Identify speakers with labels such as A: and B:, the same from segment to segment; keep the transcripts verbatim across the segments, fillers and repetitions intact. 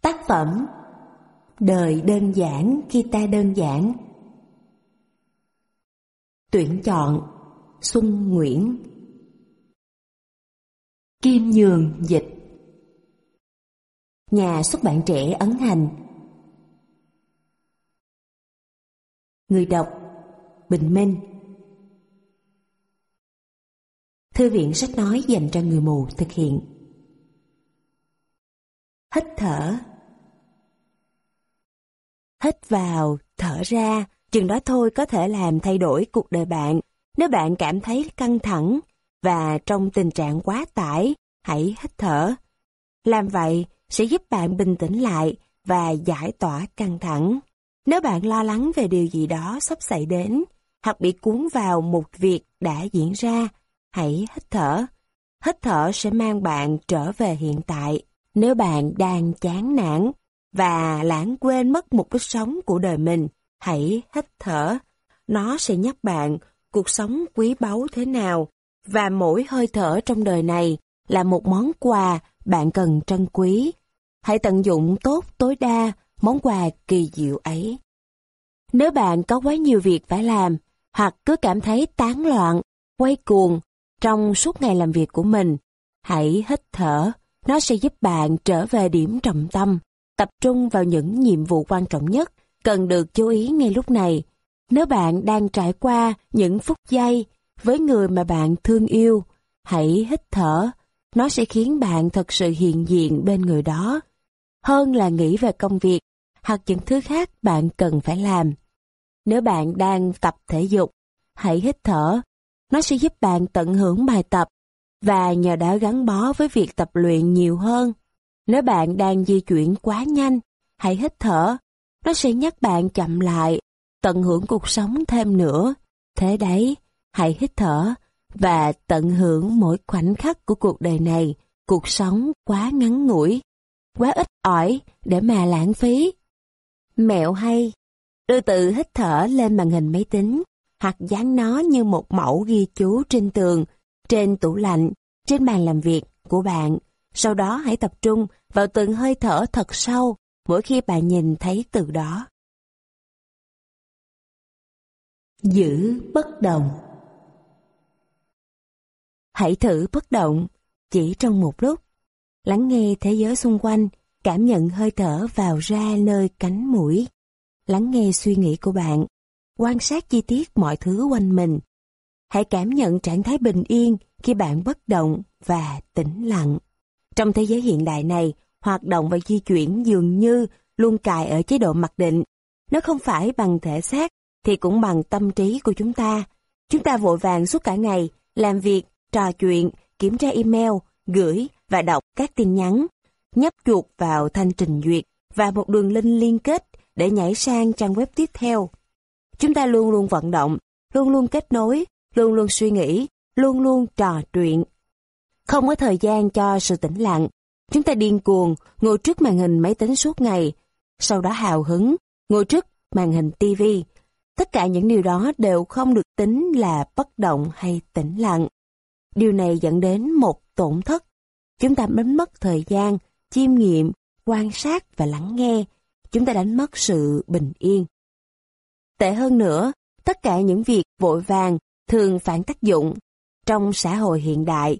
A: Tác phẩm Đời đơn giản khi ta đơn giản. Tuyển chọn Xuân Nguyễn. Kim Nhường dịch. Nhà xuất bản Trẻ ấn hành. Người đọc Bình Minh. Thư viện sách nói dành cho người mù thực hiện. Hít thở. Hít vào, thở ra, chừng đó thôi có thể làm thay đổi cuộc đời bạn. Nếu bạn cảm thấy căng thẳng và trong tình trạng quá tải, hãy hít thở. Làm vậy sẽ giúp bạn bình tĩnh lại và giải tỏa căng thẳng. Nếu bạn lo lắng về điều gì đó sắp xảy đến, hoặc bị cuốn vào một việc đã diễn ra, hãy hít thở. Hít thở sẽ mang bạn trở về hiện tại. Nếu bạn đang chán nản và lãng quên mất mục đích sống của đời mình, hãy hít thở. Nó sẽ nhắc bạn cuộc sống quý báu thế nào, và mỗi hơi thở trong đời này là một món quà bạn cần trân quý. Hãy tận dụng tốt tối đa món quà kỳ diệu ấy. Nếu bạn có quá nhiều việc phải làm, hoặc cứ cảm thấy tán loạn, quay cuồng trong suốt ngày làm việc của mình, hãy hít thở. Nó sẽ giúp bạn trở về điểm trọng tâm, tập trung vào những nhiệm vụ quan trọng nhất, cần được chú ý ngay lúc này. Nếu bạn đang trải qua những phút giây với người mà bạn thương yêu, hãy hít thở. Nó sẽ khiến bạn thật sự hiện diện bên người đó, hơn là nghĩ về công việc hoặc những thứ khác bạn cần phải làm. Nếu bạn đang tập thể dục, hãy hít thở. Nó sẽ giúp bạn tận hưởng bài tập và nhờ đã gắn bó với việc tập luyện nhiều hơn. Nếu bạn đang di chuyển quá nhanh, hãy hít thở. Nó sẽ nhắc bạn chậm lại, tận hưởng cuộc sống thêm nữa. Thế đấy, hãy hít thở và tận hưởng mỗi khoảnh khắc của cuộc đời này. Cuộc sống quá ngắn ngủi, quá ít ỏi để mà lãng phí. Mẹo hay: đưa từ hít thở lên màn hình máy tính, hoặc dán nó như một mẫu ghi chú trên tường, trên tủ lạnh, trên bàn làm việc của bạn. Sau đó hãy tập trung vào từng hơi thở thật sâu mỗi khi bạn nhìn thấy từ đó. Giữ bất động. Hãy thử bất động chỉ trong một lúc. Lắng nghe thế giới xung quanh, cảm nhận hơi thở vào ra nơi cánh mũi. Lắng nghe suy nghĩ của bạn, quan sát chi tiết mọi thứ quanh mình. Hãy cảm nhận trạng thái bình yên khi bạn bất động và tĩnh lặng. Trong thế giới hiện đại này, hoạt động và di chuyển dường như luôn cài ở chế độ mặc định. Nếu không phải bằng thể xác, thì cũng bằng tâm trí của chúng ta. Chúng ta vội vàng suốt cả ngày, làm việc, trò chuyện, kiểm tra email, gửi và đọc các tin nhắn, nhấp chuột vào thanh trình duyệt và một đường link liên kết để nhảy sang trang web tiếp theo. Chúng ta luôn luôn vận động, luôn luôn kết nối, luôn luôn suy nghĩ, luôn luôn trò chuyện. Không có thời gian cho sự tĩnh lặng. Chúng ta điên cuồng ngồi trước màn hình máy tính suốt ngày, sau đó hào hứng ngồi trước màn hình ti vi. Tất cả những điều đó đều không được tính là bất động hay tĩnh lặng. Điều này dẫn đến một tổn thất. Chúng ta đánh mất thời gian, chiêm nghiệm, quan sát và lắng nghe. Chúng ta đánh mất sự bình yên. Tệ hơn nữa, tất cả những việc vội vàng thường phản tác dụng. Trong xã hội hiện đại,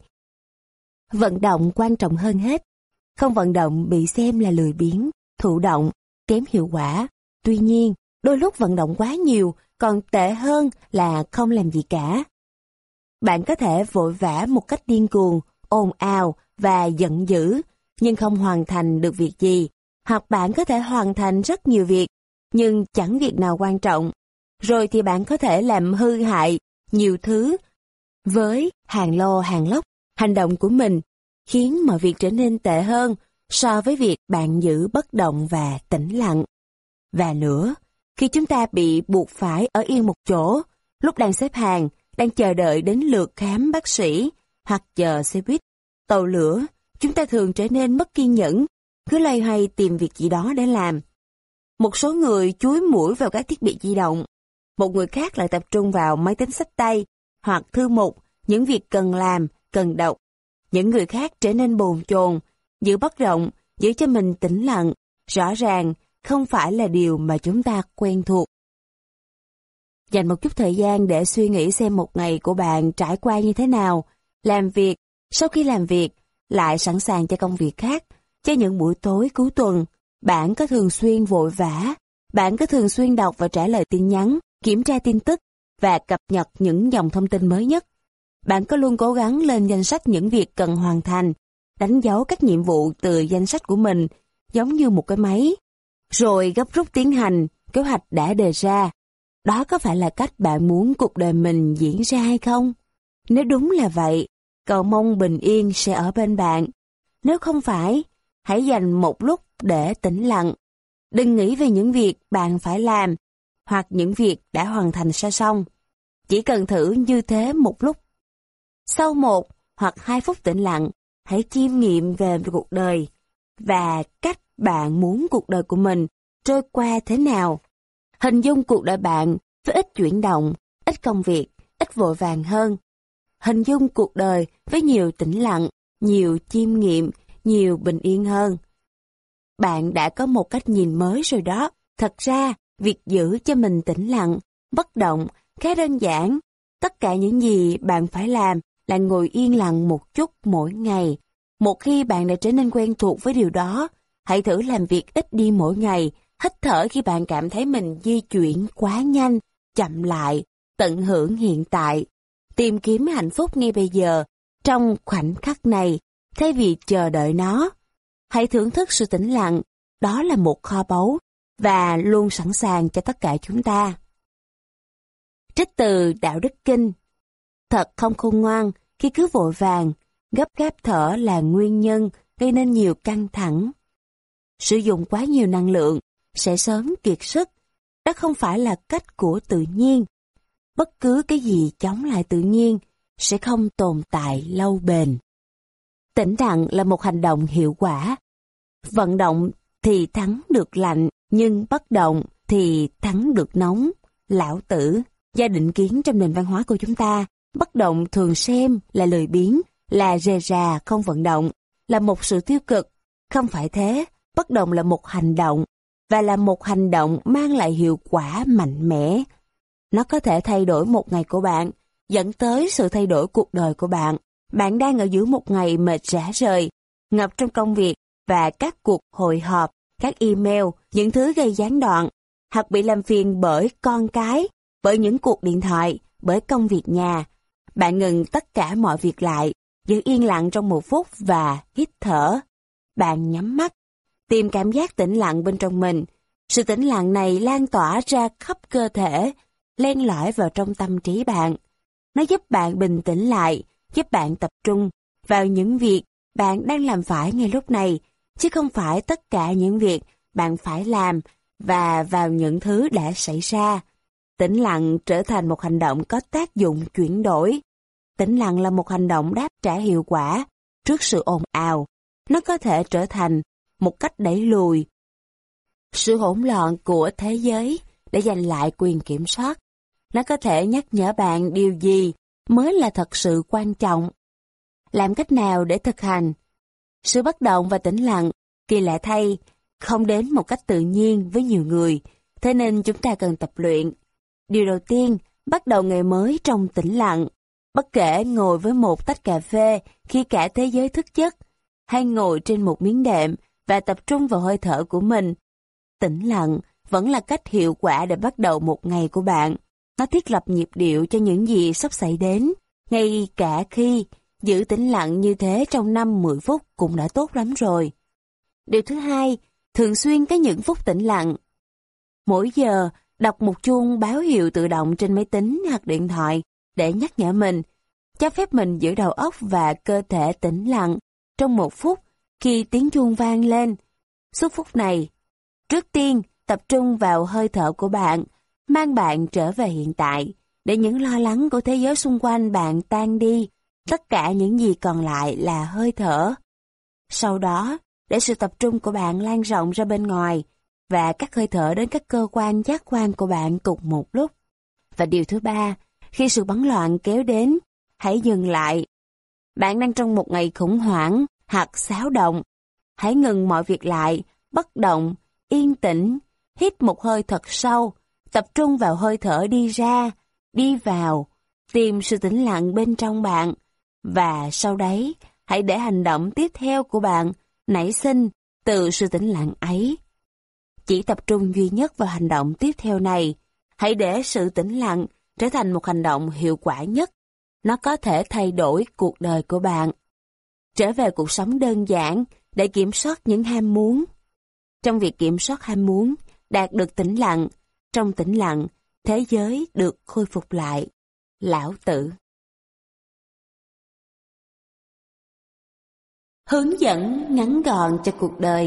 A: vận động quan trọng hơn hết. Không vận động bị xem là lười biếng, thụ động, kém hiệu quả. Tuy nhiên, đôi lúc vận động quá nhiều còn tệ hơn là không làm gì cả. Bạn có thể vội vã một cách điên cuồng, ồn ào và giận dữ, nhưng không hoàn thành được việc gì. Hoặc bạn có thể hoàn thành rất nhiều việc, nhưng chẳng việc nào quan trọng. Rồi thì bạn có thể làm hư hại nhiều thứ với hàng lô hàng lốc hành động của mình, khiến mọi việc trở nên tệ hơn so với việc bạn giữ bất động và tĩnh lặng. Và nữa, khi chúng ta bị buộc phải ở yên một chỗ, lúc đang xếp hàng, đang chờ đợi đến lượt khám bác sĩ, hoặc chờ xe buýt, tàu lửa, chúng ta thường trở nên mất kiên nhẫn, cứ loay hoay tìm việc gì đó để làm. Một số người chúi mũi vào các thiết bị di động, một người khác lại tập trung vào máy tính xách tay, hoặc thư mục, những việc cần làm, cần đọc. Những người khác trở nên bồn chồn, giữ bất động, giữ cho mình tĩnh lặng, rõ ràng không phải là điều mà chúng ta quen thuộc. Dành một chút thời gian để suy nghĩ xem một ngày của bạn trải qua như thế nào. Làm việc, sau khi làm việc, lại sẵn sàng cho công việc khác, cho những buổi tối cuối tuần. Bạn có thường xuyên vội vã, bạn có thường xuyên đọc và trả lời tin nhắn, kiểm tra tin tức và cập nhật những dòng thông tin mới nhất. Bạn có luôn cố gắng lên danh sách những việc cần hoàn thành, đánh dấu các nhiệm vụ từ danh sách của mình, giống như một cái máy, rồi gấp rút tiến hành kế hoạch đã đề ra. Đó có phải là cách bạn muốn cuộc đời mình diễn ra hay không? Nếu đúng là vậy, cầu mong bình yên sẽ ở bên bạn. Nếu không phải, hãy dành một lúc để tĩnh lặng. Đừng nghĩ về những việc bạn phải làm, hoặc những việc đã hoàn thành song song. Chỉ cần thử như thế một lúc. Sau một hoặc hai phút tĩnh lặng, hãy chiêm nghiệm về cuộc đời và cách bạn muốn cuộc đời của mình trôi qua thế nào. Hình dung cuộc đời bạn với ít chuyển động, ít công việc, ít vội vàng hơn. Hình dung cuộc đời với nhiều tĩnh lặng, nhiều chiêm nghiệm, nhiều bình yên hơn. Bạn đã có một cách nhìn mới rồi đó. Thật ra, việc giữ cho mình tĩnh lặng, bất động, khá đơn giản. Tất cả những gì bạn phải làm là ngồi yên lặng một chút mỗi ngày. Một khi bạn đã trở nên quen thuộc với điều đó, hãy thử làm việc ít đi mỗi ngày, hít thở khi bạn cảm thấy mình di chuyển quá nhanh, chậm lại, tận hưởng hiện tại. Tìm kiếm hạnh phúc ngay bây giờ, trong khoảnh khắc này, thay vì chờ đợi nó. Hãy thưởng thức sự tĩnh lặng, đó là một kho báu, và luôn sẵn sàng cho tất cả chúng ta. Trích từ Đạo Đức Kinh. Thật không khôn ngoan khi cứ vội vàng, gấp gáp thở là nguyên nhân gây nên nhiều căng thẳng. Sử dụng quá nhiều năng lượng sẽ sớm kiệt sức. Đó không phải là cách của tự nhiên. Bất cứ cái gì chống lại tự nhiên sẽ không tồn tại lâu bền. Tĩnh lặng là một hành động hiệu quả. Vận động thì thắng được lạnh, nhưng bất động thì thắng được nóng. Lão Tử. Gia định kiến trong nền văn hóa của chúng ta, bất động thường xem là lười biếng, là rề rà không vận động, là một sự tiêu cực. Không phải thế, bất động là một hành động, và là một hành động mang lại hiệu quả mạnh mẽ. Nó có thể thay đổi một ngày của bạn, dẫn tới sự thay đổi cuộc đời của bạn. Bạn đang ở giữa một ngày mệt rã rời, ngập trong công việc và các cuộc hội họp, các email, những thứ gây gián đoạn, hoặc bị làm phiền bởi con cái, bởi những cuộc điện thoại, bởi công việc nhà. Bạn ngừng tất cả mọi việc lại, giữ yên lặng trong một phút và hít thở. Bạn nhắm mắt, tìm cảm giác tĩnh lặng bên trong mình. Sự tĩnh lặng này lan tỏa ra khắp cơ thể, len lỏi vào trong tâm trí bạn. Nó giúp bạn bình tĩnh lại, giúp bạn tập trung vào những việc bạn đang làm phải ngay lúc này, chứ không phải tất cả những việc bạn phải làm và vào những thứ đã xảy ra. Tĩnh lặng trở thành một hành động có tác dụng chuyển đổi. Tĩnh lặng là một hành động đáp trả hiệu quả trước sự ồn ào. Nó có thể trở thành một cách đẩy lùi sự hỗn loạn của thế giới để giành lại quyền kiểm soát. Nó có thể nhắc nhở bạn điều gì mới là thật sự quan trọng. Làm cách nào để thực hành? Sự bất động và tĩnh lặng, kỳ lạ thay, không đến một cách tự nhiên với nhiều người, thế nên chúng ta cần tập luyện. Điều đầu tiên, bắt đầu ngày mới trong tĩnh lặng. Bất kể ngồi với một tách cà phê khi cả thế giới thức giấc, hay ngồi trên một miếng đệm và tập trung vào hơi thở của mình. Tĩnh lặng vẫn là cách hiệu quả để bắt đầu một ngày của bạn. Nó thiết lập nhịp điệu cho những gì sắp xảy đến. Ngay cả khi giữ tĩnh lặng như thế trong năm mười phút cũng đã tốt lắm rồi. Điều thứ hai, thường xuyên có những phút tĩnh lặng. Mỗi giờ, đọc một chuông báo hiệu tự động trên máy tính hoặc điện thoại để nhắc nhở mình, cho phép mình giữ đầu óc và cơ thể tĩnh lặng trong một phút khi tiếng chuông vang lên. Suốt phút này, trước tiên tập trung vào hơi thở của bạn, mang bạn trở về hiện tại, để những lo lắng của thế giới xung quanh bạn tan đi. Tất cả những gì còn lại là hơi thở. Sau đó, để sự tập trung của bạn lan rộng ra bên ngoài và các hơi thở đến các cơ quan giác quan của bạn cùng một lúc. Và điều thứ ba, khi sự bấn loạn kéo đến, hãy dừng lại. Bạn đang trong một ngày khủng hoảng hoặc xáo động. Hãy ngừng mọi việc lại, bất động, yên tĩnh, hít một hơi thật sâu, tập trung vào hơi thở đi ra, đi vào, tìm sự tĩnh lặng bên trong bạn, và sau đấy, hãy để hành động tiếp theo của bạn nảy sinh từ sự tĩnh lặng ấy. Chỉ tập trung duy nhất vào hành động tiếp theo này, hãy để sự tĩnh lặng trở thành một hành động hiệu quả nhất. Nó có thể thay đổi cuộc đời của bạn. Trở về cuộc sống đơn giản để kiểm soát những ham muốn. Trong việc kiểm soát ham muốn, đạt được tĩnh lặng. Trong tĩnh lặng, thế giới được khôi phục lại. Lão Tử. Hướng dẫn ngắn gọn cho cuộc đời.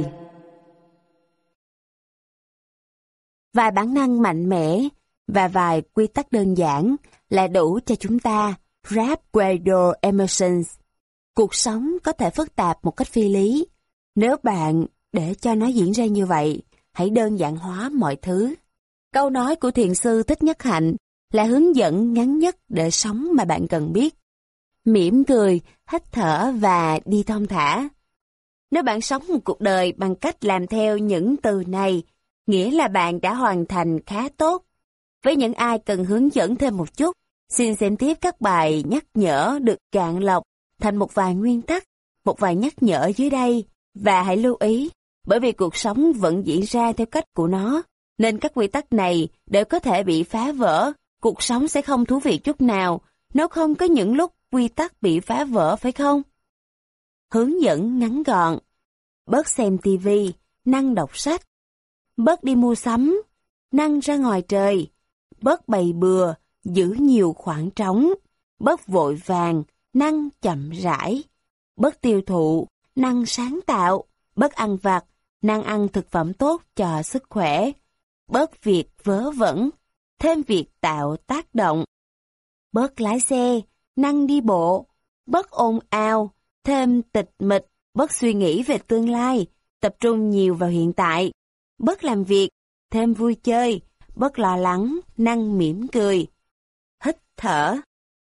A: Vài bản năng mạnh mẽ và vài quy tắc đơn giản là đủ cho chúng ta Ralph Waldo Emerson. Cuộc sống có thể phức tạp một cách phi lý. Nếu bạn để cho nó diễn ra như vậy, hãy đơn giản hóa mọi thứ. Câu nói của thiền sư Thích Nhất Hạnh là hướng dẫn ngắn nhất để sống mà bạn cần biết. Mỉm cười, hít thở và đi thong thả. Nếu bạn sống một cuộc đời bằng cách làm theo những từ này, nghĩa là bạn đã hoàn thành khá tốt. Với những ai cần hướng dẫn thêm một chút, xin xem tiếp các bài nhắc nhở được cạn lọc thành một vài nguyên tắc, một vài nhắc nhở dưới đây. Và hãy lưu ý, bởi vì cuộc sống vẫn diễn ra theo cách của nó, nên các quy tắc này đều có thể bị phá vỡ. Cuộc sống sẽ không thú vị chút nào nếu không có những lúc quy tắc bị phá vỡ, phải không? Hướng dẫn ngắn gọn. Bớt xem tivi, năng đọc sách. Bớt đi mua sắm, năng ra ngoài trời. Bớt bày bừa, giữ nhiều khoảng trống. Bớt vội vàng, năng chậm rãi. Bớt tiêu thụ, năng sáng tạo. Bớt ăn vặt, năng ăn thực phẩm tốt cho sức khỏe. Bớt việc vớ vẩn, thêm việc tạo tác động. Bớt lái xe, năng đi bộ. Bớt ồn ào, thêm tịch mịch. Bớt suy nghĩ về tương lai, tập trung nhiều vào hiện tại. Bớt làm việc, thêm vui chơi. Bớt lo lắng, năng mỉm cười. Hít thở.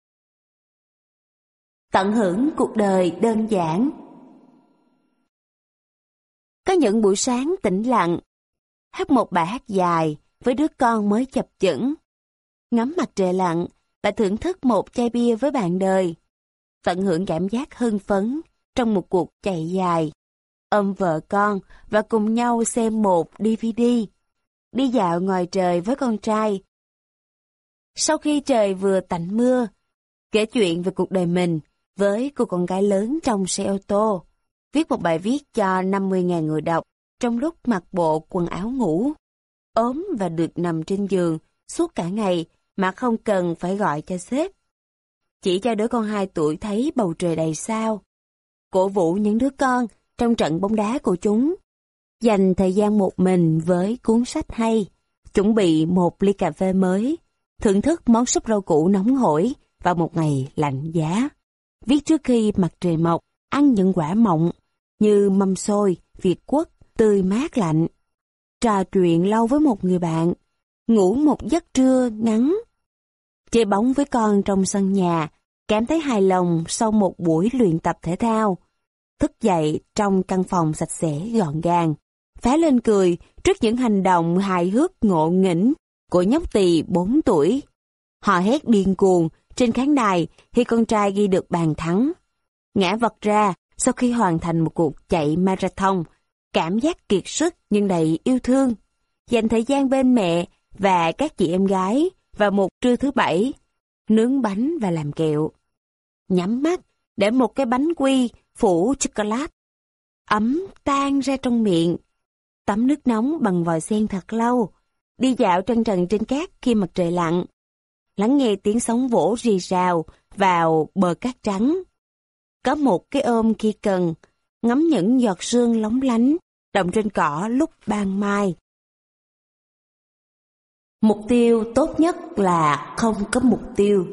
A: Tận hưởng cuộc đời đơn giản. Có những buổi sáng tĩnh lặng, hát một bài hát dài với đứa con mới chập chững. Ngắm mặt trời lặn và thưởng thức một chai bia với bạn đời. Tận hưởng cảm giác hưng phấn trong một cuộc chạy dài. Ôm vợ con và cùng nhau xem một đê vê đê. Đi dạo ngoài trời với con trai. Sau khi trời vừa tạnh mưa, kể chuyện về cuộc đời mình với cô con gái lớn trong xe ô tô. Viết một bài viết cho năm mươi nghìn người đọc trong lúc mặc bộ quần áo ngủ. Ốm và được nằm trên giường suốt cả ngày mà không cần phải gọi cho sếp. Chỉ cho đứa con hai tuổi thấy bầu trời đầy sao. Cổ vũ những đứa con trong trận bóng đá của chúng. Dành thời gian một mình với cuốn sách hay. Chuẩn bị một ly cà phê mới. Thưởng thức món súp rau củ nóng hổi vào một ngày lạnh giá. Viết trước khi mặt trời mọc, ăn những quả mọng như mâm xôi, Việt Quất, tươi mát lạnh. Trò chuyện lâu với một người bạn. Ngủ một giấc trưa ngắn. Chơi bóng với con trong sân nhà. Cảm thấy hài lòng sau một buổi luyện tập thể thao. Thức dậy trong căn phòng sạch sẽ gọn gàng. Phá lên cười trước những hành động hài hước ngộ nghĩnh của nhóc tỳ bốn tuổi. Họ hét điên cuồng trên khán đài khi con trai ghi được bàn thắng. Ngã vật ra sau khi hoàn thành một cuộc chạy marathon. Cảm giác kiệt sức nhưng đầy yêu thương. Dành thời gian bên mẹ và các chị em gái vào một trưa thứ bảy. Nướng bánh và làm kẹo. Nhắm mắt để một cái bánh quy phủ chocolate ấm tan ra trong miệng. Tắm nước nóng bằng vòi sen thật lâu. Đi dạo trân trần trên cát khi mặt trời lặn. Lắng nghe tiếng sóng vỗ rì rào vào bờ cát trắng. Có một cái ôm khi cần. Ngắm những giọt sương lóng lánh động trên cỏ lúc ban mai. Mục tiêu tốt nhất là không có mục tiêu.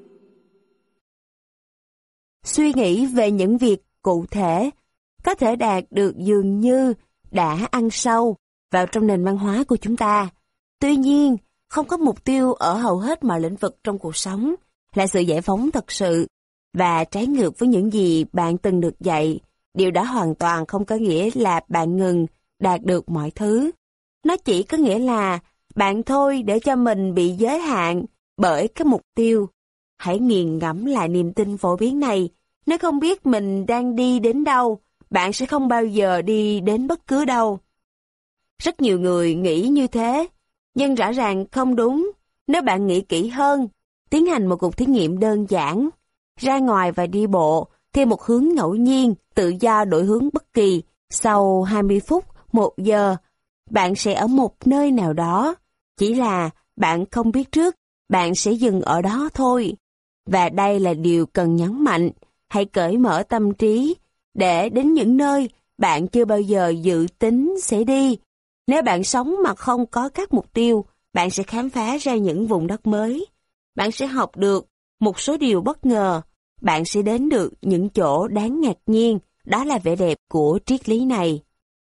A: Suy nghĩ về những việc cụ thể có thể đạt được dường như đã ăn sâu vào trong nền văn hóa của chúng ta. Tuy nhiên, không có mục tiêu ở hầu hết mọi lĩnh vực trong cuộc sống là sự giải phóng thật sự và trái ngược với những gì bạn từng được dạy. Điều đó hoàn toàn không có nghĩa là bạn ngừng đạt được mọi thứ. Nó chỉ có nghĩa là bạn thôi để cho mình bị giới hạn bởi cái mục tiêu. Hãy nghiền ngẫm lại niềm tin phổ biến này. Nếu không biết mình đang đi đến đâu, bạn sẽ không bao giờ đi đến bất cứ đâu. Rất nhiều người nghĩ như thế, nhưng rõ ràng không đúng. Nếu bạn nghĩ kỹ hơn, tiến hành một cuộc thí nghiệm đơn giản, ra ngoài và đi bộ theo một hướng ngẫu nhiên, tự do đổi hướng bất kỳ, sau hai mươi phút, một giờ, bạn sẽ ở một nơi nào đó. Chỉ là bạn không biết trước, bạn sẽ dừng ở đó thôi. Và đây là điều cần nhấn mạnh, hãy cởi mở tâm trí để đến những nơi bạn chưa bao giờ dự tính sẽ đi. Nếu bạn sống mà không có các mục tiêu, bạn sẽ khám phá ra những vùng đất mới. Bạn sẽ học được một số điều bất ngờ. Bạn sẽ đến được những chỗ đáng ngạc nhiên. Đó là vẻ đẹp của triết lý này.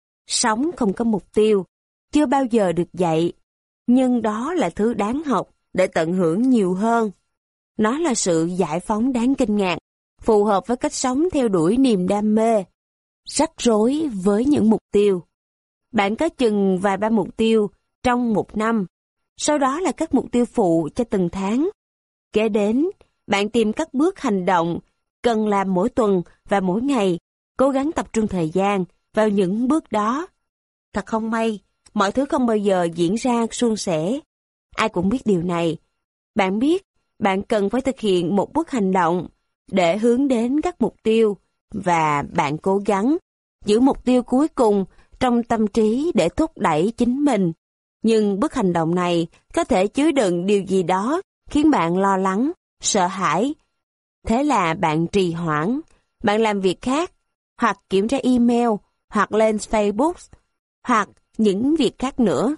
A: Sống không có mục tiêu, chưa bao giờ được dạy. Nhưng đó là thứ đáng học để tận hưởng nhiều hơn. Nó là sự giải phóng đáng kinh ngạc, phù hợp với cách sống theo đuổi niềm đam mê. Rắc rối với những mục tiêu. Bạn có chừng vài ba mục tiêu trong một năm, sau đó là các mục tiêu phụ cho từng tháng. Kế đến, bạn tìm các bước hành động cần làm mỗi tuần và mỗi ngày, cố gắng tập trung thời gian vào những bước đó. Thật không may, mọi thứ không bao giờ diễn ra suôn sẻ. Ai cũng biết điều này. Bạn biết, bạn cần phải thực hiện một bước hành động để hướng đến các mục tiêu, và bạn cố gắng giữ mục tiêu cuối cùng trong tâm trí để thúc đẩy chính mình. Nhưng bước hành động này có thể chứa đựng điều gì đó khiến bạn lo lắng, sợ hãi. Thế là bạn trì hoãn, bạn làm việc khác, hoặc kiểm tra email, hoặc lên Facebook, hoặc những việc khác nữa.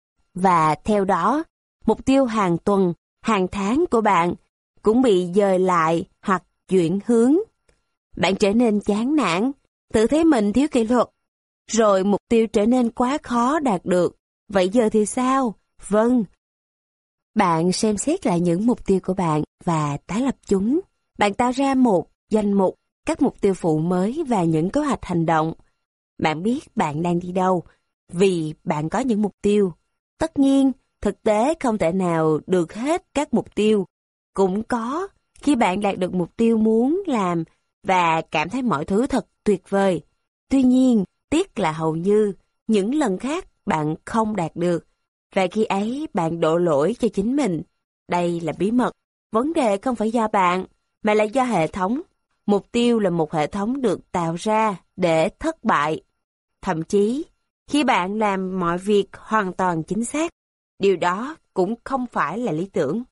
A: Và theo đó, mục tiêu hàng tuần, hàng tháng của bạn cũng bị dời lại hoặc chuyển hướng. Bạn trở nên chán nản, tự thấy mình thiếu kỷ luật, rồi mục tiêu trở nên quá khó đạt được. Vậy giờ thì sao? Vâng. Bạn xem xét lại những mục tiêu của bạn và tái lập chúng. Bạn tạo ra một danh mục, các mục tiêu phụ mới và những kế hoạch hành động. Bạn biết bạn đang đi đâu, vì bạn có những mục tiêu. Tất nhiên, thực tế không thể nào được hết các mục tiêu. Cũng có khi bạn đạt được mục tiêu muốn làm và cảm thấy mọi thứ thật tuyệt vời. Tuy nhiên, tiếc là hầu như những lần khác bạn không đạt được, và khi ấy bạn đổ lỗi cho chính mình. Đây là bí mật. Vấn đề không phải do bạn, mà là do hệ thống. Mục tiêu là một hệ thống được tạo ra để thất bại. Thậm chí, khi bạn làm mọi việc hoàn toàn chính xác, điều đó cũng không phải là lý tưởng.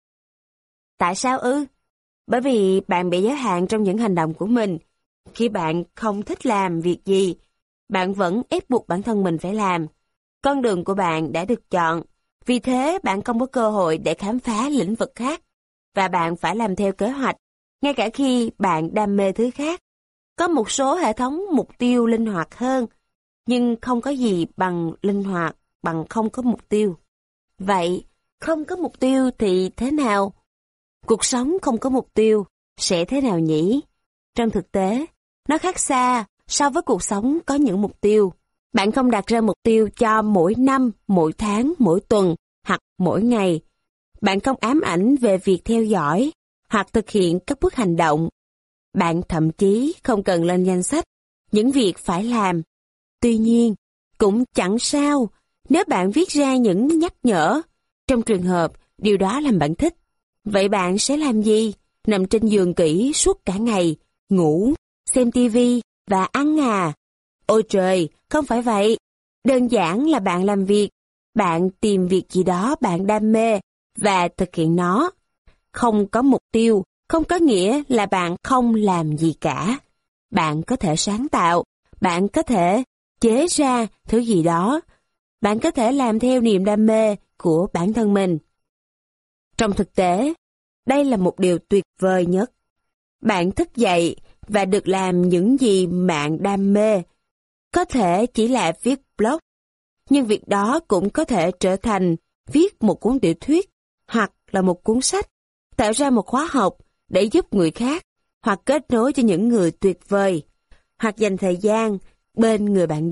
A: Tại sao ư? Bởi vì bạn bị giới hạn trong những hành động của mình. Khi bạn không thích làm việc gì, bạn vẫn ép buộc bản thân mình phải làm. Con đường của bạn đã được chọn, vì thế bạn không có cơ hội để khám phá lĩnh vực khác, và bạn phải làm theo kế hoạch, ngay cả khi bạn đam mê thứ khác. Có một số hệ thống mục tiêu linh hoạt hơn, nhưng không có gì bằng linh hoạt bằng không có mục tiêu. Vậy, không có mục tiêu thì thế nào? Cuộc sống không có mục tiêu sẽ thế nào nhỉ? Trong thực tế, nó khác xa so với cuộc sống có những mục tiêu. Bạn không đặt ra mục tiêu cho mỗi năm, mỗi tháng, mỗi tuần hoặc mỗi ngày. Bạn không ám ảnh về việc theo dõi hoặc thực hiện các bước hành động. Bạn thậm chí không cần lên danh sách những việc phải làm. Tuy nhiên, cũng chẳng sao nếu bạn viết ra những nhắc nhở. Trong trường hợp điều đó làm bạn thích. Vậy bạn sẽ làm gì? Nằm trên giường kỹ suốt cả ngày, ngủ, xem tivi và ăn à? Ôi trời, không phải vậy. Đơn giản là bạn làm việc. Bạn tìm việc gì đó bạn đam mê và thực hiện nó. Không có mục tiêu không có nghĩa là bạn không làm gì cả. Bạn có thể sáng tạo, bạn có thể chế ra thứ gì đó. Bạn có thể làm theo niềm đam mê của bản thân mình. Trong thực tế, đây là một điều tuyệt vời nhất. Bạn thức dậy và được làm những gì bạn đam mê. Có thể chỉ là viết blog, nhưng việc đó cũng có thể trở thành viết một cuốn tiểu thuyết, hoặc là một cuốn sách, tạo ra một khóa học để giúp người khác, hoặc kết nối cho những người tuyệt vời, hoặc dành thời gian bên người bạn đời,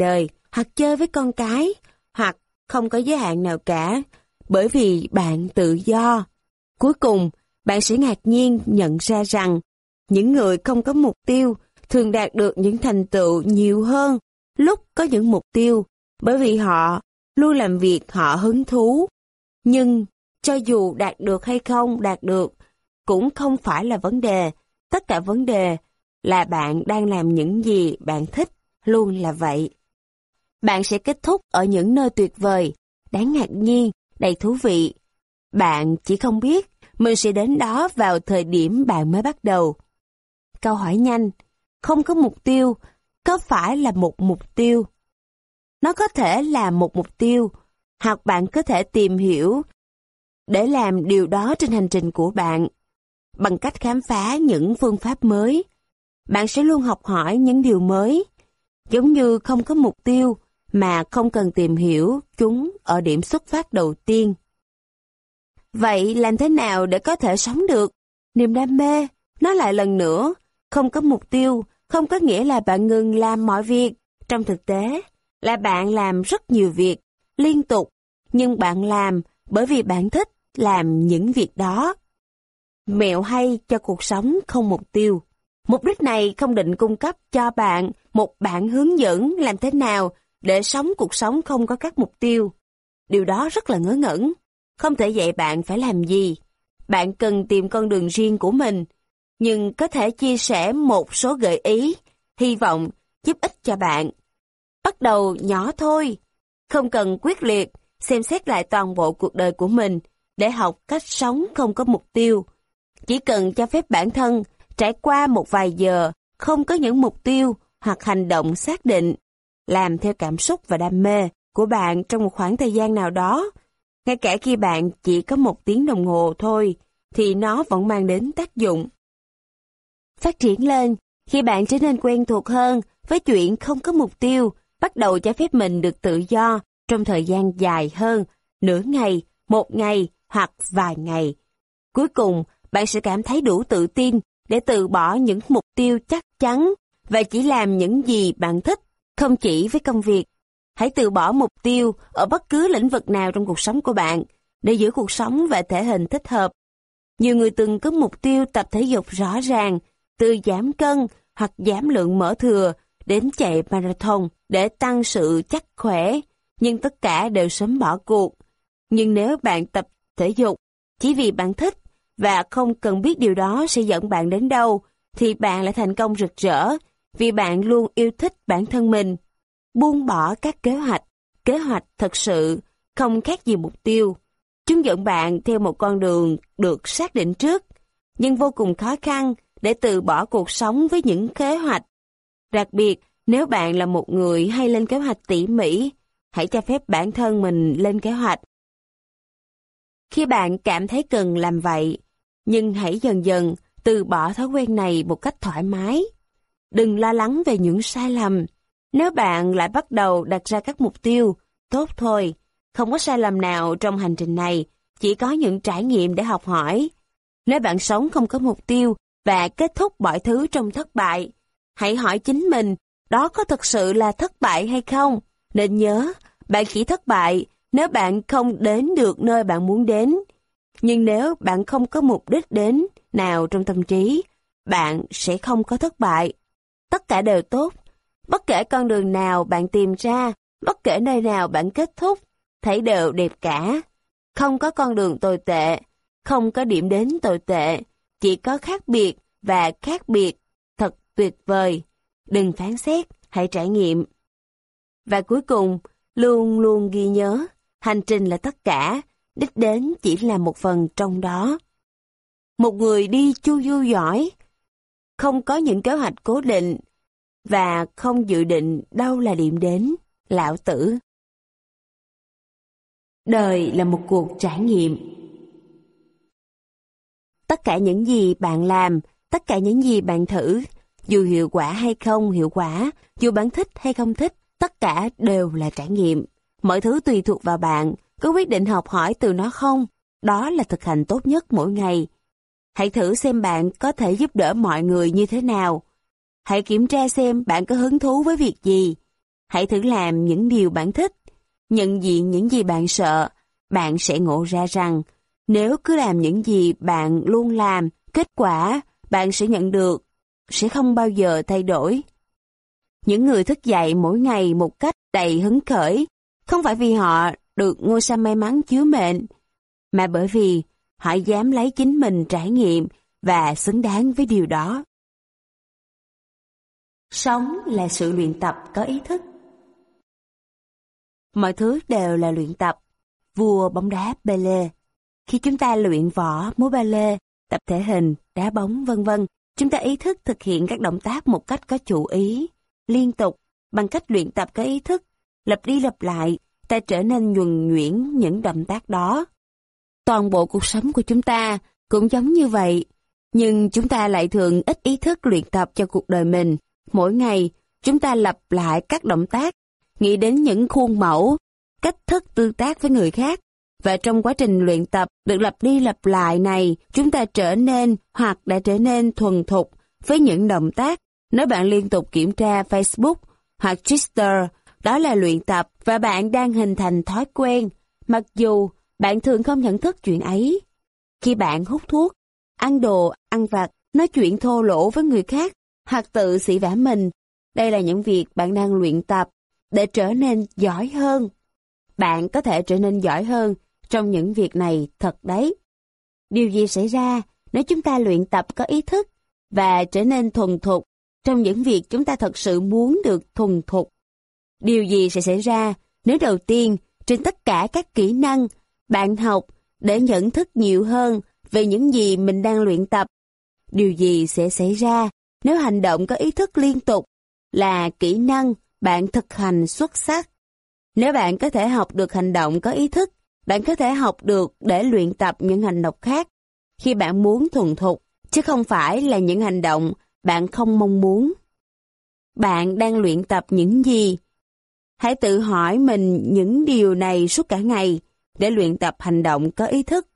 A: hoặc chơi với con cái, hoặc không có giới hạn nào cả, bởi vì bạn tự do. Cuối cùng, bạn sẽ ngạc nhiên nhận ra rằng những người không có mục tiêu thường đạt được những thành tựu nhiều hơn lúc có những mục tiêu, bởi vì họ luôn làm việc họ hứng thú. Nhưng cho dù đạt được hay không đạt được cũng không phải là vấn đề. Tất cả vấn đề là bạn đang làm những gì bạn thích, luôn là vậy. Bạn sẽ kết thúc ở những nơi tuyệt vời, đáng ngạc nhiên, đầy thú vị. Bạn chỉ không biết mình sẽ đến đó vào thời điểm bạn mới bắt đầu. Câu hỏi nhanh, không có mục tiêu, có phải là một mục tiêu? Nó có thể là một mục tiêu, hoặc bạn có thể tìm hiểu để làm điều đó trên hành trình của bạn. Bằng cách khám phá những phương pháp mới, bạn sẽ luôn học hỏi những điều mới, giống như không có mục tiêu mà không cần tìm hiểu chúng ở điểm xuất phát đầu tiên. Vậy làm thế nào để có thể sống được niềm đam mê? Nói lại lần nữa, không có mục tiêu không có nghĩa là bạn ngừng làm mọi việc. Trong thực tế, là bạn làm rất nhiều việc, liên tục, nhưng bạn làm bởi vì bạn thích làm những việc đó. Mẹo hay cho cuộc sống không mục tiêu. Mục đích này không định cung cấp cho bạn một bản hướng dẫn làm thế nào để sống cuộc sống không có các mục tiêu. Điều đó rất là ngớ ngẩn. Không thể dạy bạn phải làm gì. Bạn cần tìm con đường riêng của mình, nhưng có thể chia sẻ một số gợi ý, hy vọng giúp ích cho bạn. Bắt đầu nhỏ thôi, không cần quyết liệt, xem xét lại toàn bộ cuộc đời của mình để học cách sống không có mục tiêu. Chỉ cần cho phép bản thân trải qua một vài giờ không có những mục tiêu hoặc hành động xác định, làm theo cảm xúc và đam mê của bạn trong một khoảng thời gian nào đó. Ngay cả khi bạn chỉ có một tiếng đồng hồ thôi, thì nó vẫn mang đến tác dụng. Phát triển lên, khi bạn trở nên quen thuộc hơn với chuyện không có mục tiêu, bắt đầu cho phép mình được tự do trong thời gian dài hơn, nửa ngày, một ngày hoặc vài ngày. Cuối cùng, bạn sẽ cảm thấy đủ tự tin để từ bỏ những mục tiêu chắc chắn và chỉ làm những gì bạn thích, không chỉ với công việc. Hãy từ bỏ mục tiêu ở bất cứ lĩnh vực nào trong cuộc sống của bạn để giữ cuộc sống và thể hình thích hợp. Nhiều người từng có mục tiêu tập thể dục rõ ràng, từ giảm cân hoặc giảm lượng mỡ thừa đến chạy marathon để tăng sự chắc khỏe, nhưng tất cả đều sớm bỏ cuộc. Nhưng nếu bạn tập thể dục chỉ vì bạn thích và không cần biết điều đó sẽ dẫn bạn đến đâu, thì bạn lại thành công rực rỡ vì bạn luôn yêu thích bản thân mình. Buông bỏ các kế hoạch. Kế hoạch thật sự không khác gì mục tiêu. Chúng dẫn bạn theo một con đường được xác định trước, nhưng vô cùng khó khăn để từ bỏ cuộc sống với những kế hoạch. Đặc biệt, nếu bạn là một người hay lên kế hoạch tỉ mỉ, hãy cho phép bản thân mình lên kế hoạch. Khi bạn cảm thấy cần làm vậy, nhưng hãy dần dần từ bỏ thói quen này một cách thoải mái. Đừng lo lắng về những sai lầm. Nếu bạn lại bắt đầu đặt ra các mục tiêu, tốt thôi. Không có sai lầm nào trong hành trình này, chỉ có những trải nghiệm để học hỏi. Nếu bạn sống không có mục tiêu và kết thúc mọi thứ trong thất bại, hãy hỏi chính mình, đó có thực sự là thất bại hay không? Nên nhớ, bạn chỉ thất bại nếu bạn không đến được nơi bạn muốn đến. Nhưng nếu bạn không có mục đích đến nào trong tâm trí, bạn sẽ không có thất bại. Tất cả đều tốt. Bất kể con đường nào bạn tìm ra, bất kể nơi nào bạn kết thúc, thấy đều đẹp cả. Không có con đường tồi tệ, không có điểm đến tồi tệ, chỉ có khác biệt và khác biệt thật tuyệt vời. Đừng phán xét, hãy trải nghiệm. Và cuối cùng, luôn luôn ghi nhớ, hành trình là tất cả, đích đến chỉ là một phần trong đó. Một người đi chu du giỏi, không có những kế hoạch cố định và không dự định đâu là điểm đến. Lão Tử. Đời là một cuộc trải nghiệm. Tất cả những gì bạn làm, tất cả những gì bạn thử, dù hiệu quả hay không hiệu quả, dù bạn thích hay không thích, tất cả đều là trải nghiệm. Mọi thứ tùy thuộc vào bạn, có quyết định học hỏi từ nó không? Đó là thực hành tốt nhất mỗi ngày. Hãy thử xem bạn có thể giúp đỡ mọi người như thế nào. Hãy kiểm tra xem bạn có hứng thú với việc gì. Hãy thử làm những điều bạn thích, nhận diện những gì bạn sợ. Bạn sẽ ngộ ra rằng, nếu cứ làm những gì bạn luôn làm, kết quả bạn sẽ nhận được sẽ không bao giờ thay đổi. Những người thức dậy mỗi ngày một cách đầy hứng khởi, không phải vì họ được ngôi sao may mắn chiếu mệnh, mà bởi vì họ dám lấy chính mình trải nghiệm và xứng đáng với điều đó. Sống là sự luyện tập có ý thức. Mọi thứ đều là luyện tập. Vua bóng đá Pele. Khi chúng ta luyện võ, múa ballet, tập thể hình, đá bóng, vân vân, chúng ta ý thức thực hiện các động tác một cách có chủ ý, liên tục, bằng cách luyện tập có ý thức, lặp đi lặp lại, ta trở nên nhuần nhuyễn những động tác đó. Toàn bộ cuộc sống của chúng ta cũng giống như vậy, nhưng chúng ta lại thường ít ý thức luyện tập cho cuộc đời mình. Mỗi ngày, chúng ta lặp lại các động tác, nghĩ đến những khuôn mẫu, cách thức tương tác với người khác. Và trong quá trình luyện tập được lặp đi lặp lại này, chúng ta trở nên hoặc đã trở nên thuần thục với những động tác. Nếu bạn liên tục kiểm tra Facebook hoặc Twitter, đó là luyện tập và bạn đang hình thành thói quen, mặc dù bạn thường không nhận thức chuyện ấy. Khi bạn hút thuốc, ăn đồ, ăn vặt, nói chuyện thô lỗ với người khác hoặc tự sỉ vả mình, đây là những việc bạn đang luyện tập để trở nên giỏi hơn. Bạn có thể trở nên giỏi hơn trong những việc này thật đấy. Điều gì xảy ra nếu chúng ta luyện tập có ý thức và trở nên thuần thục trong những việc chúng ta thật sự muốn được thuần thục? Điều gì sẽ xảy ra nếu đầu tiên trên tất cả các kỹ năng bạn học để nhận thức nhiều hơn về những gì mình đang luyện tập? Điều gì sẽ xảy ra nếu hành động có ý thức liên tục là kỹ năng bạn thực hành xuất sắc? Nếu bạn có thể học được hành động có ý thức, bạn có thể học được để luyện tập những hành động khác khi bạn muốn thuần thục, chứ không phải là những hành động bạn không mong muốn. Bạn đang luyện tập những gì? Hãy tự hỏi mình những điều này suốt cả ngày để luyện tập hành động có ý thức.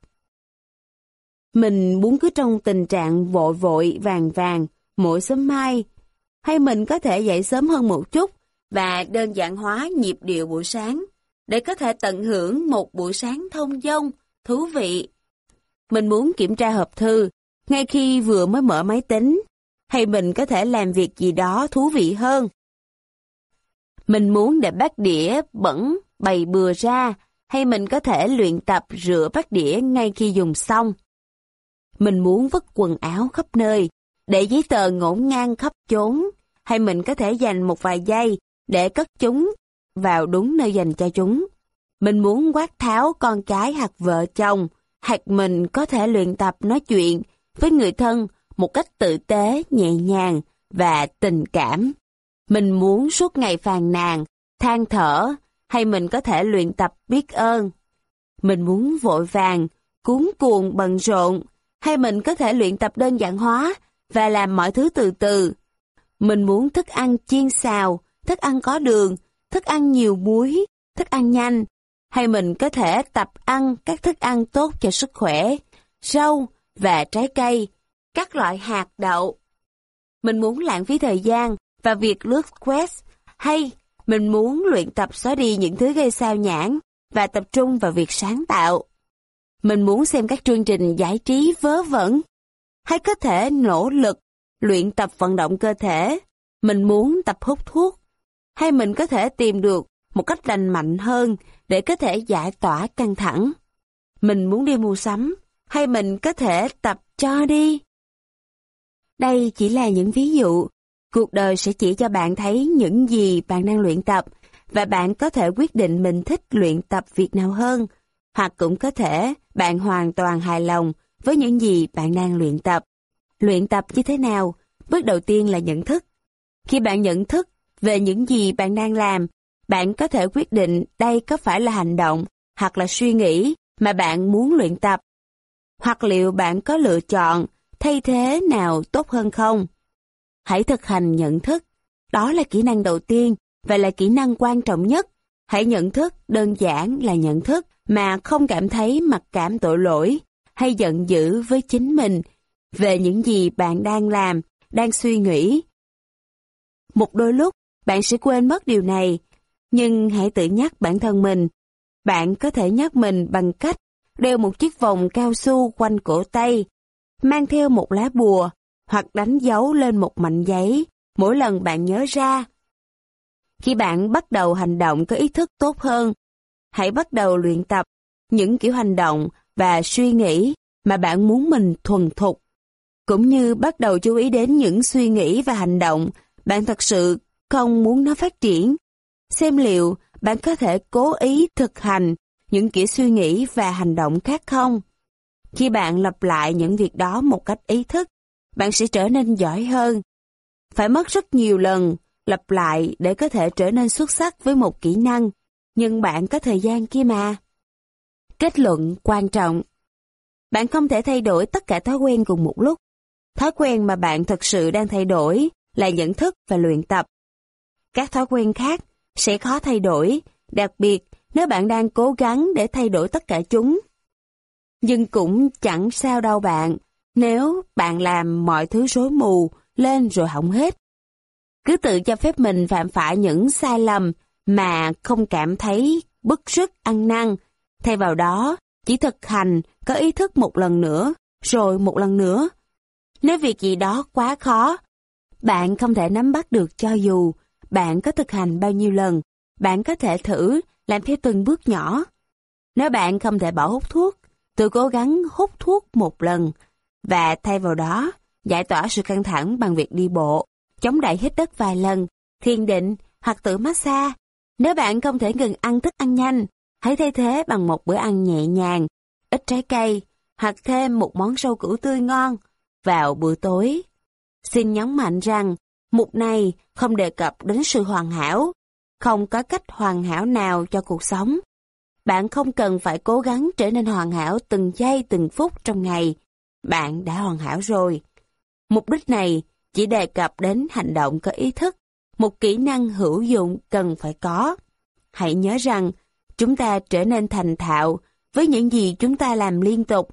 A: Mình muốn cứ trong tình trạng vội vội vàng vàng mỗi sớm mai, hay mình có thể dậy sớm hơn một chút và đơn giản hóa nhịp điệu buổi sáng để có thể tận hưởng một buổi sáng thông dong, thú vị. Mình muốn kiểm tra hộp thư ngay khi vừa mới mở máy tính, hay mình có thể làm việc gì đó thú vị hơn. Mình muốn để bát đĩa bẩn bày bừa ra, hay mình có thể luyện tập rửa bát đĩa ngay khi dùng xong. Mình muốn vứt quần áo khắp nơi, để giấy tờ ngổn ngang khắp chốn, hay mình có thể dành một vài giây để cất chúng vào đúng nơi dành cho chúng. Mình muốn quát tháo con cái hoặc vợ chồng, hoặc mình có thể luyện tập nói chuyện với người thân một cách tử tế, nhẹ nhàng và tình cảm. Mình muốn suốt ngày phàn nàn, than thở, hay mình có thể luyện tập biết ơn. Mình muốn vội vàng, cuống cuồng bận rộn, hay mình có thể luyện tập đơn giản hóa và làm mọi thứ từ từ. Mình muốn thức ăn chiên xào, thức ăn có đường, thức ăn nhiều muối, thức ăn nhanh, hay mình có thể tập ăn các thức ăn tốt cho sức khỏe, rau và trái cây, các loại hạt đậu. Mình muốn lãng phí thời gian và việc lướt quest, hay mình muốn luyện tập xóa đi những thứ gây sao nhãng và tập trung vào việc sáng tạo. Mình muốn xem các chương trình giải trí vớ vẩn, hay có thể nỗ lực luyện tập vận động cơ thể. Mình muốn tập hút thuốc, hay mình có thể tìm được một cách lành mạnh hơn để có thể giải tỏa căng thẳng. Mình muốn đi mua sắm, hay mình có thể tập cho đi. Đây chỉ là những ví dụ. Cuộc đời sẽ chỉ cho bạn thấy những gì bạn đang luyện tập, và bạn có thể quyết định mình thích luyện tập việc nào hơn, hoặc cũng có thể bạn hoàn toàn hài lòng với những gì bạn đang luyện tập. Luyện tập như thế nào? Bước đầu tiên là nhận thức. Khi bạn nhận thức về những gì bạn đang làm, bạn có thể quyết định đây có phải là hành động hoặc là suy nghĩ mà bạn muốn luyện tập, hoặc liệu bạn có lựa chọn thay thế nào tốt hơn không. Hãy thực hành nhận thức. Đó là kỹ năng đầu tiên và là kỹ năng quan trọng nhất. Hãy nhận thức đơn giản là nhận thức mà không cảm thấy mặc cảm tội lỗi hay giận dữ với chính mình về những gì bạn đang làm, đang suy nghĩ. Một đôi lúc, bạn sẽ quên mất điều này. Nhưng hãy tự nhắc bản thân mình. Bạn có thể nhắc mình bằng cách đeo một chiếc vòng cao su quanh cổ tay, mang theo một lá bùa, hoặc đánh dấu lên một mảnh giấy mỗi lần bạn nhớ ra. Khi bạn bắt đầu hành động có ý thức tốt hơn, hãy bắt đầu luyện tập những kiểu hành động và suy nghĩ mà bạn muốn mình thuần thục, cũng như bắt đầu chú ý đến những suy nghĩ và hành động bạn thật sự không muốn nó phát triển. Xem liệu bạn có thể cố ý thực hành những kiểu suy nghĩ và hành động khác không. Khi bạn lặp lại những việc đó một cách ý thức, bạn sẽ trở nên giỏi hơn. Phải mất rất nhiều lần lặp lại để có thể trở nên xuất sắc với một kỹ năng, nhưng bạn có thời gian kia mà. Kết luận quan trọng. Bạn không thể thay đổi tất cả thói quen cùng một lúc. Thói quen mà bạn thực sự đang thay đổi là nhận thức và luyện tập. Các thói quen khác sẽ khó thay đổi, đặc biệt nếu bạn đang cố gắng để thay đổi tất cả chúng. Nhưng cũng chẳng sao đâu bạn, nếu bạn làm mọi thứ rối mù lên rồi hỏng hết. Cứ tự cho phép mình phạm phải những sai lầm mà không cảm thấy bứt rứt ăn năn. Thay vào đó, chỉ thực hành có ý thức một lần nữa, rồi một lần nữa. Nếu việc gì đó quá khó, bạn không thể nắm bắt được cho dù bạn có thực hành bao nhiêu lần, bạn có thể thử làm theo từng bước nhỏ. Nếu bạn không thể bỏ hút thuốc, tự cố gắng hút thuốc một lần, và thay vào đó, giải tỏa sự căng thẳng bằng việc đi bộ, chống đẩy hít đất vài lần, thiền định hoặc tự massage. Nếu bạn không thể ngừng ăn thức ăn nhanh, hãy thay thế bằng một bữa ăn nhẹ nhàng, ít trái cây, hoặc thêm một món rau củ tươi ngon vào bữa tối. Xin nhấn mạnh rằng, mục này không đề cập đến sự hoàn hảo. Không có cách hoàn hảo nào cho cuộc sống. Bạn không cần phải cố gắng trở nên hoàn hảo từng giây từng phút trong ngày. Bạn đã hoàn hảo rồi. Mục đích này chỉ đề cập đến hành động có ý thức, một kỹ năng hữu dụng cần phải có. Hãy nhớ rằng, chúng ta trở nên thành thạo với những gì chúng ta làm liên tục.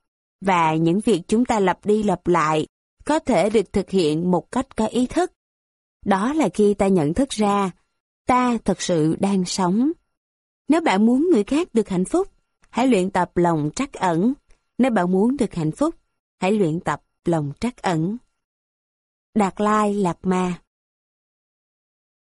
A: Và những việc chúng ta lặp đi lặp lại có thể được thực hiện một cách có ý thức. Đó là khi ta nhận thức ra, ta thật sự đang sống. Nếu bạn muốn người khác được hạnh phúc, hãy luyện tập lòng trắc ẩn. Nếu bạn muốn được hạnh phúc, hãy luyện tập lòng trắc ẩn. Đạt Lai Lạt Ma.